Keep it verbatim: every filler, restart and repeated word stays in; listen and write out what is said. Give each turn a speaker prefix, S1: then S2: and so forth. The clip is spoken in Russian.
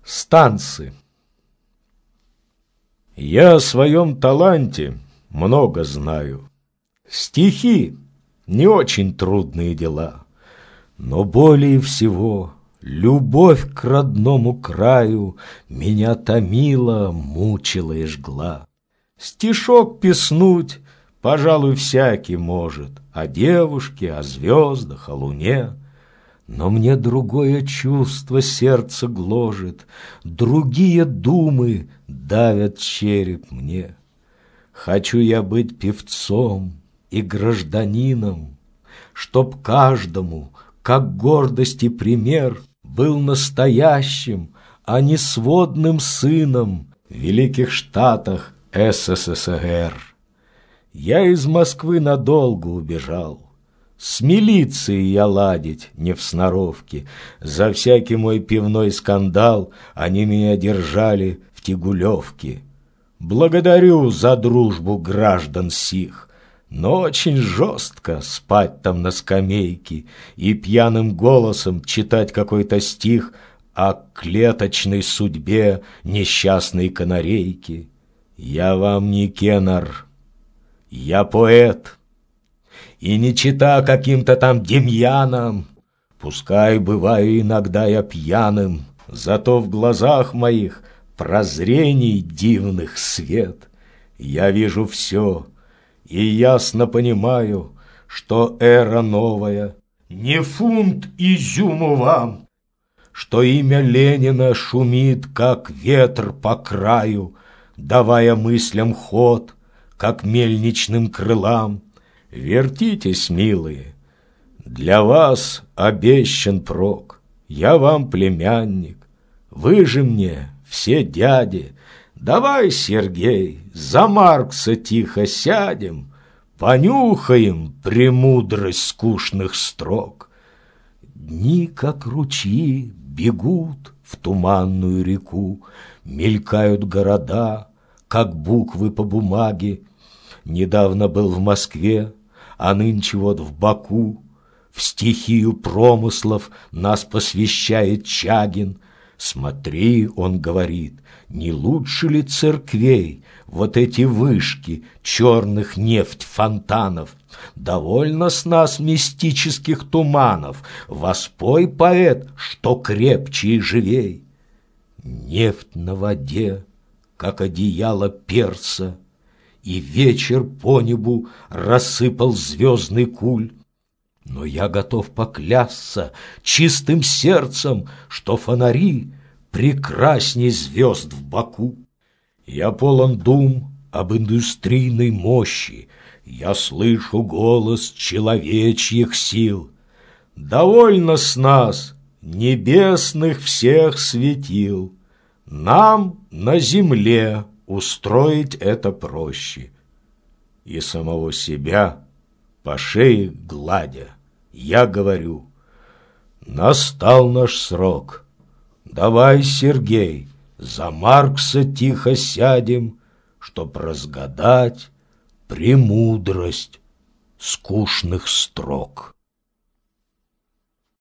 S1: Станцы. Я о своем таланте много знаю. Стихи — не очень трудные дела, но более всего любовь к родному краю меня томила, мучила и жгла. Стишок песнуть, пожалуй, всякий может, о девушке, о звездах, о луне. Но мне другое чувство сердце гложет, другие думы давят череп мне. Хочу я быть певцом и гражданином, чтоб каждому, как гордость и пример, был настоящим, а не сводным сыном в великих штатах эс эс эс эр. Я из Москвы надолго убежал. С милицией я ладить не в сноровке. За всякий мой пивной скандал они меня держали в Тягулевке. Благодарю за дружбу граждан сих, но очень жестко спать там на скамейке и пьяным голосом читать какой-то стих о клеточной судьбе несчастной канарейки. Я вам не Кенар, я поэт. И не чита каким-то там Демьянам, пускай бываю иногда я пьяным, зато в глазах моих прозрений дивных свет. Я вижу все и ясно понимаю, что эра новая не фунт изюму вам, что имя Ленина шумит, как ветер по краю, давая мыслям ход, как мельничным крылам. Вертитесь, милые, для вас обещан прок. Я вам племянник, вы же мне все дяди. Давай, Сергей, за Маркса тихо сядем, понюхаем премудрость скучных строк. Дни, как ручьи, бегут в туманную реку, мелькают города, как буквы по бумаге. Недавно был в Москве, а нынче вот в Баку. В стихию промыслов нас посвящает Чагин. Смотри, он говорит, не лучше ли церквей вот эти вышки черных нефть фонтанов? Довольно с нас мистических туманов. Воспой, поэт, что крепче и живей. Нефть на воде, как одеяло перса, и вечер по небу рассыпал звездный куль. Но я готов поклясться чистым сердцем, что фонари прекрасней звезд в Баку. Я полон дум об индустрийной мощи, я слышу голос человечьих сил. Довольно с нас небесных всех светил, нам на земле устроить это проще. И самого себя по шее гладя, я говорю: настал наш срок. Давай, Сергей, за Маркса тихо сядем, чтоб разгадать премудрость скучных строк.